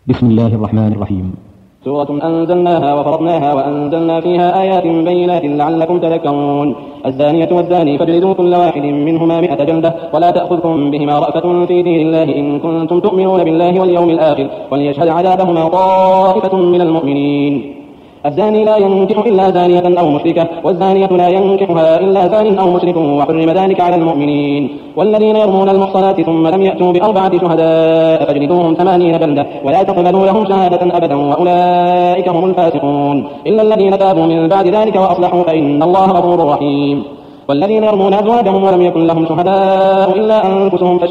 بسم الله الرحمن الرحيم. سورة أنزلناها وفرضناها وأنزلنا فيها آيات بينات لعلكم تذكرون. الزانية والزاني فاجلدوا كل واحد منهما 100 جلدة ولا تأخذكم بهما رأفة في دين الله إن كنتم تؤمنون بالله واليوم الآخر وليشهد عذابهما طائفة من المؤمنين. الزاني لا ينكح إلا زانية أو مشركة والزانية لا ينكحها إلا زان أو مشرك وحرم ذلك على المؤمنين. والذين يرمون المحصنات ثم لم يأتوا ب4 شهداء فاجلدوهم 80 جلدة ولا تقبلوا لهم شهادة أبدا وأولئك هم الفاسقون إلا الذين تابوا من بعد ذلك وأصلحوا فإن الله غفور رحيم. والذين يرمون أزواجهم ولم يكن لهم شهداء إلا أنفسهم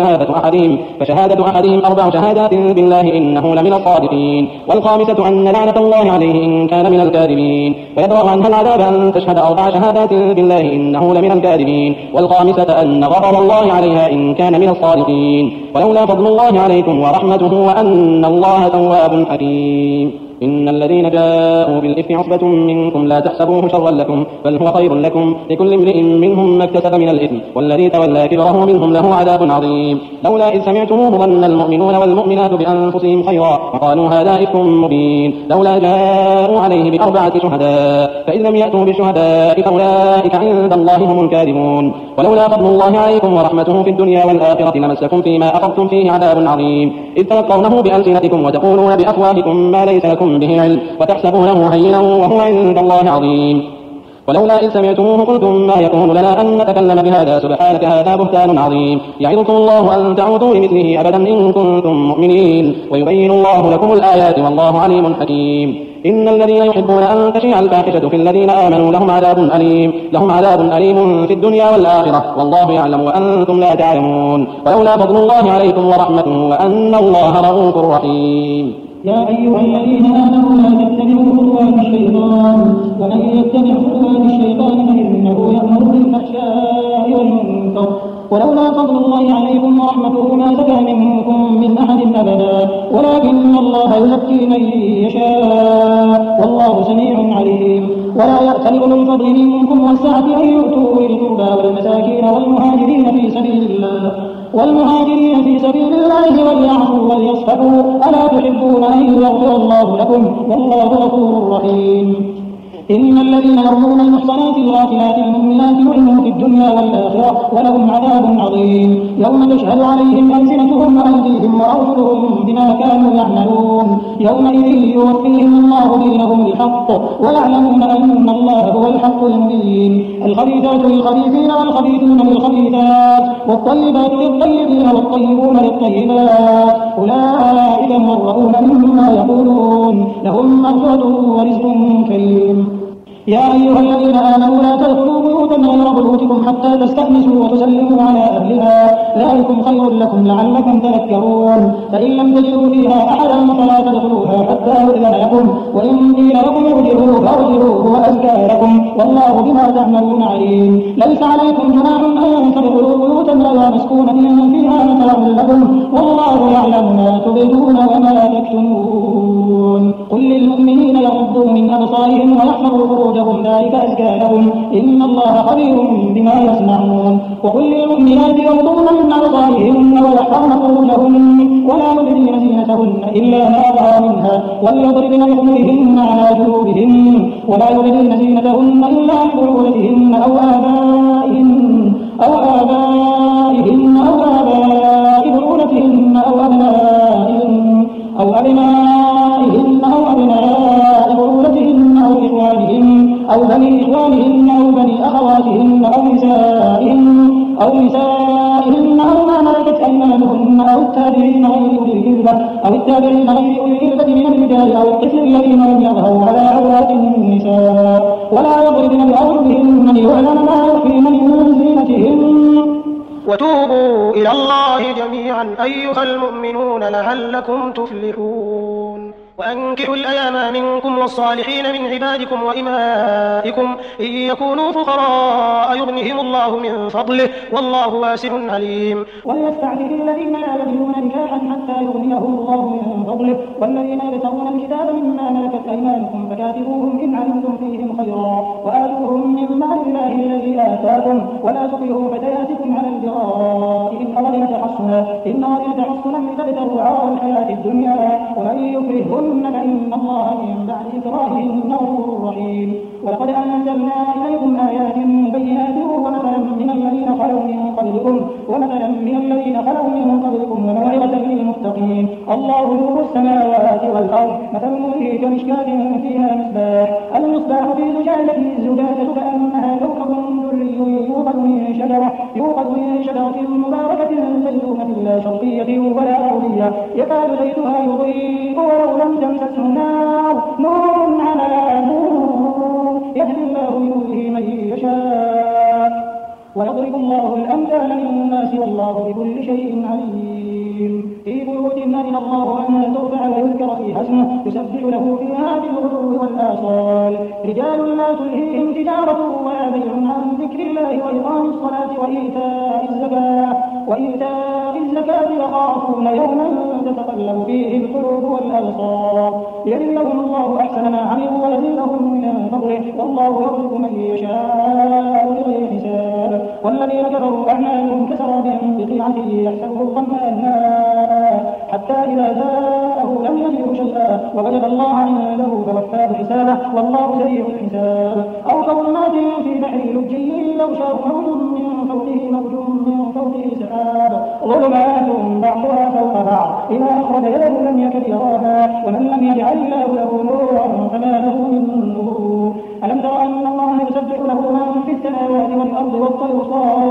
فشهادة أحدهم 4 شهادات بالله إنه لمن الصادقين. والخامسة أن لعنة الله عليه إن كان من الكاذبين ويدرأ عنها العذاب أن تشهد 4 شهادات بالله إنه لمن الكاذبين. والخامسة أن غضب الله عليها إن كان من الصادقين. ولولا فضل الله عليكم ورحمته وأن الله تواب حكيم. إن الذين جاءوا بالإفك عصبة منكم لا تحسبوه شرا لكم بل هو خير لكم لكل امرئ منهم ما اكتسب من الإثم والذي تولى كبره منهم له عذاب عظيم. لولا إذ سمعتموه ظن المؤمنون والمؤمنات بأنفسهم خيرا وقالوا هذا إفك مبين لولا جاءوا عليه ب4 شهداء فإن لم يأتوا بشهداء فأولئك عند الله هم الكاذبون. ولولا فضل الله عليكم ورحمته في الدنيا والآخرة لمسكم فيما أخذتم فيه عذاب عظيم إذ تلقونه بألسنتكم وتقولون بأفواهكم ما ليس لكم به علم وتحسبونه هينا وهو عند الله عظيم. ولولا إذ سمعتموه قلتم ما يكون لنا أن نتكلم بهذا سبحانك هذا بهتان عظيم يعظكم الله أن تعودوا لمثله أبدا إن كنتم مؤمنين ويبين الله لكم الآيات والله عليم حكيم. إن الذين يحبون أن تشيع الفاحشة في الذين آمنوا لهم عذاب أليم في الدنيا والآخرة والله يعلم وأنتم لا تعلمون. ولولا فضل الله عليكم ورحمته وأن الله رؤوف رحيم. يا أيها الذين آمنوا لا تتبعوا خطوات الشيطان ومن يتبع خطوات الشيطان فإنه يأمر بالفحشاء والمنكر ولولا فضل الله عليكم ورحمته ما زكى منكم من أحد أبدا ولكن الله يزكي من يشاء والله سميع عليم. ولا يأتل أولو الفضل منكم والسعة أن يؤتوا أولي القربى والمساكين والمهاجرين في سبيل الله وليعفوا وليصفحوا ألا تحبون أن يغفر الله لكم والله غفور رحيم. إن الذين يرمون المحصنات الغافلات المؤمنات لعنوا في الدنيا والآخرة ولهم عذاب عظيم يوم تشهد عليهم ألسنتهم وأيديهم وأرجلهم بما كانوا يعملون يومئذ يوفيهم الله دينهم الحق ويعلمون أن الله هو الحق المبين. الخبيثات للخبيثين والخبيثون للخبيثات والطيبات للطيبين والطيبون للطيبات أولئك مبرؤون مما يقولون لهم مغفرة ورزق كريم. يا أيها الذين آمنوا لا تدخلوا بيوتا غير بيوتكم حتى تستأنسوا وتسلموا على أهلها ذلكم خير لكم لعلكم تذكرون. فإن لم تجدوا فيها أحدا فلا تدخلوها حتى يؤذن لكم وإن قيل لكم ارجعوا فارجعوا هو أزكى لكم والله بما تعملون عليم. ليس عليكم جناح أن تدخلوا بيوتا غير مسكونة فيها متاع لكم والله يعلم ما تبدون وما تكتمون. قل للمؤمنين يغضوا من أبصارهم ويحفظوا فروجهم ذلك أزكى لهم إن الله خبير بما يصنعون. وقل للمؤمنات يغضن من أبصارهن ويحفظن فروجهن ولا يبدين زينتهن إلا ما ظهر منها وليضربن بخمرهن على جيوبهن ولا يبدين زينتهن إلا لبعولتهن أو آبائهن أو آباء بعولتهن أو أبنائهن أو أبناء بعولتهن أو إخوانهن أو بني إخوانهن أو بني أخواتهن أو نسائهن أو ما ملكت أيمانهن أو التابعين غير أولي الإربة من الرجال أو الطفل الذين لم يظهروا على عورات النساء ولا يضربن بأرجلهن ليعلم ما يخفين من زينتهن. وتوبوا إلى الله جميعا أيها المؤمنون لعلكم تفلحون. وأنكحوا الأيام منكم والصالحين من عبادكم وإمائكم إن يكونوا فقراء يغنهم الله من فضله والله واسع عليم. وليستعفف الذين لا يجدون نكاحا حتى يغنيهم الله من فضله والذين يبتغون الكتاب مما ملكت أيمانكم فكاتبوهم إن علمتم فيهم خيرا وآتوهم من مال الله الذي آتاكم ولا تكرهوا فتياتكم على البغاء إن أردنا تحصنا لتبتغوا عرض الحياة الدنيا ومن يكره فطلقوهن فإن الله من بعد إكراههن غفور رحيم. ولقد أنزلنا إليكم آيات بينات ومثلا من الذين خلوا من قبلكم وموعظة للمتقين. الله نور السماوات والأرض مثل نوره كمشكاة فيها المصباح في زجاجة الزجاجة كأنها كوكب دري يوقد من شجرة مباركة زيتونة لا شرقية ولا غربية يكاد زيتها يضيء ولو لم تمسسه نور على نور يهدي الله بنوره من يشاء ويضرب الله الأمثال للناس والله بكل شيء عليم. في بيوت أذن الله أن ترفع ويذكر فيها اسمه يسبح له فيها بالغدو والآصال رجال لا تلهيهم تجارة ولا بيع عن ذكر الله وإقام الصلاة وإيتاء الزكاة يخافون يوما تتقلب فيه القلوب والأبصار ليجزيهم الله أحسن ما عملوا ويزيدهم من فضله والله يرزق من يشاء بغير حساب. والذين كفروا أعمالهم كسراب بقيعة يحسبه الظمآن ماء حتى إذا جاءه لم يجده شيئا ووجد الله عنده فوفاه حسابه والله سريع الحساب. أو كظلمات في بحر لجي يغشاه موج من فوقه سحاب ظلمات بعضها فوق بعض إذا أخرج يده لم يكد يراها ومن لم يجعل الله له نورا فما له من نور. ألم تر أن الله يسبح له من في السماوات والأرض والطير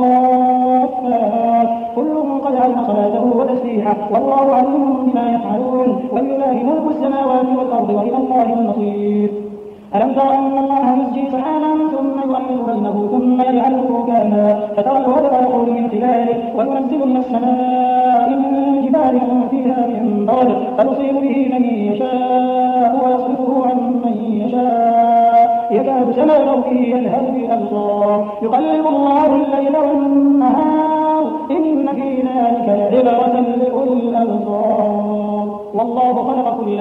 صافات كل قد علم صلاته وتسبيحه والله عليم بما يفعلون ولله ملك السماوات والأرض وإلى الله المصير. ألم تر أن الله يزجي سحابا ثم يؤلف بينه ثم يجعله ركاما فترى الودق يخرج من خلاله وينزل من السماء من جبال فيها من برد فيصيب به من يشاء ويصرفه عن من يشاء يكاد سنا برقه يلهث بالأبصار يقلب الله الليل والنهار إن في ذلك لعبرة لأولي الأبصار. والله خلق كل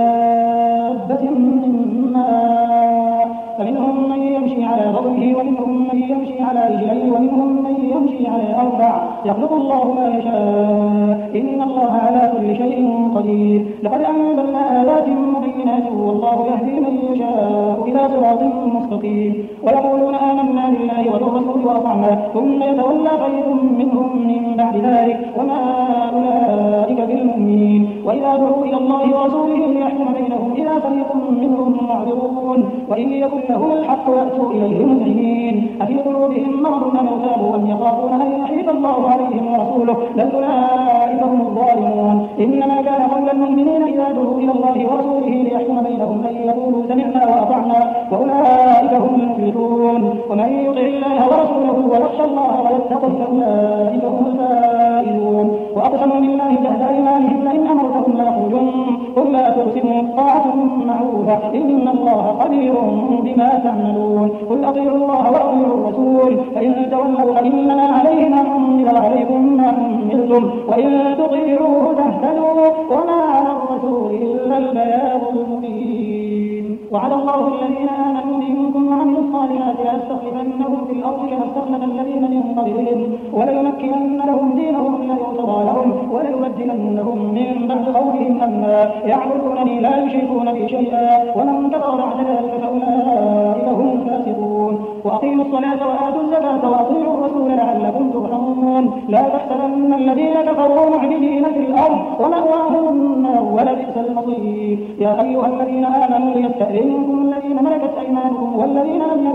دابة من ماء فمنهم من يمشي على بطنه ومنهم من يمشي على رجلين ومنهم من يمشي على أربع يخلق الله ما يشاء إن الله على كل شيء قدير. لقد أنزلنا آيات مبينات والله يهدي من يشاء إلى صراط مستقيم. ويقولون آمنا بالله وبالرسول وأطعنا ثم يتولى فريق منهم من بعد ذلك وما أولئك بالمؤمنين. وإذا دعوا إلى الله ورسوله ليحكم بينهم إذا فريق منهم معرضون وإن يكن لهم الحق يأتوا إليه مذعنين أفي قلوبهم مرض أم ارتابوا أم يخافون أن يحيف الله عليهم ورسوله بل أولئك هم الظالمون. إنما كان قول المؤمنين إذا دعوا إلى الله ورسوله ليحكم بينهم أن يقولوا سمعنا وأطعنا وأولئك هم المفلحون. ومن يطع الله ورسوله ويخشى الله ويتقه فأولئك هم الفائزون. وأقسموا بالله جهد أيمانهم لئن أمرتهم ليخرجن قل لا تقسموا طاعة معروفة إن الله خبير بما تعملون. قل أطيعوا الله وأطيعوا الرسول فإن تولوا فإنما عليه ما حمل وعليكم ما حملتم وإن تطيعوه تهتدوا وما على الرسول إلا البلاغ المبين. وعد الله الذين آمنوا منكم وعملوا الصالحات ليستخلفنهم في الأرض كما استخلف الذين من قبلهم وليمكنن لهم دينهم الذي ارتضى لهم وليبدلنهم من بعد خوفهم أمنا يعبدونني لا يشركون بي شيئا ومن كفر بعد ذلك فأولئك هم الفاسقون. وأقيموا الصلاة وآتوا الزكاة وأطيعوا الرسول لعلكم ترحمون. لا تحسبن الذين كفروا معجزين في الأرض ومأواهم النار ولبئس المصير. يا أيها الذين آمنوا ليستأذنكم الذين ملكت أيمانكم والذين لم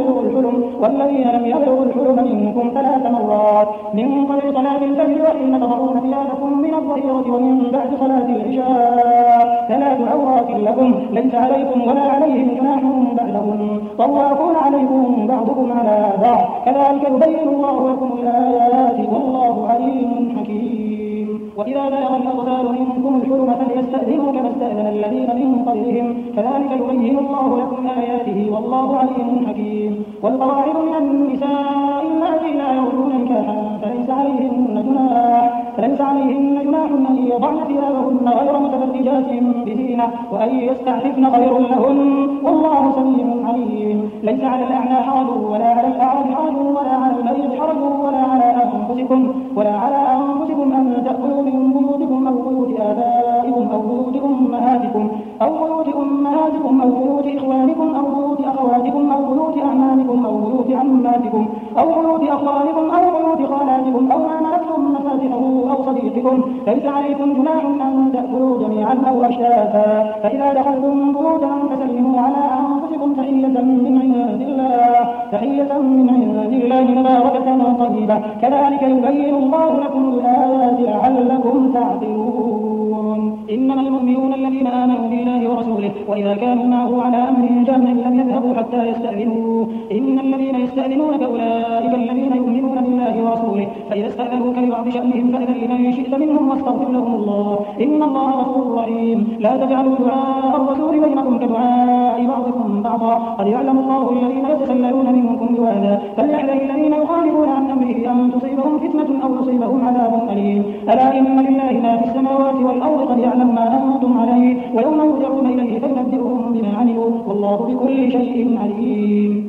يبلغوا الحلم منكم 3 مرات من قبل صلاة الفجر وحين تضعون ثيابكم من الظهيرة ومن بعد صلاة العشاء 3 عورات لكم ليس عليكم ولا عليهم جناح بعدهم طوافون عليكم بعضكم على بعض كذلك يبين الله لكم الآيات والله عليم حكيم. وإذا بلغ الأطفال منكم الحلم فليستأذنوا كما استأذن الذين من قبلهم كذلك يبين الله لكم آياته والله عليم حكيم. والقواعد من النساء اللاتي لا يرجون نكاحا فليس عليهن جناح أن يضعن ثيابهن غير متبرجات بزينة وأن يستعففن خير لهن والله سميع عليم. ليس على الأعمى حرج ولا على الأعرج حرج ولا على المريض حرج ولا على أنفسكم أن تأكلوا من بيوتكم أو بيوت آبائكم أو بيوت أمهاتكم أو أمهاتكم أو بيوت أخوانكم أو بيوت خالاتكم أو ما ملكتم مفاتحه أو صديقكم ليس عليكم جناح أن تأكلوا جميعا أو أشتاتا فإذا دخلتم بيوتا فسلموا على أنفسكم تحية من عند الله مباركة طيبة كذلك يبين الله لكم الآيات لعلكم تعقلون إنما المؤمنون الذين آمنوا بالله ورسوله وإذا كانوا معه على أمر جامع لم يذهبوا حتى يستأذنوه إن الذين يستأذنونك أولئك الذين يؤمنون بالله ورسوله فإذا استأذنوك لبعض شأنهم فأذن لمن شئت منهم واستغفر لهم الله إن الله غفور رحيم لا تجعلوا دعاء الرسول بينكم كدعاء بعضكم بعضا قد يعلم الله الذين يتسللون منكم لواذا فليحذر الذين يخالفون عن أمره أن تصيبهم فتنة أو يصيبهم عذاب أليم ألا إن لله ما في السماوات والأرض قد يعلم ما أنتم عليه ويوم يرجعون إليه فينبئهم بما عملوا والله بكل شيء عليم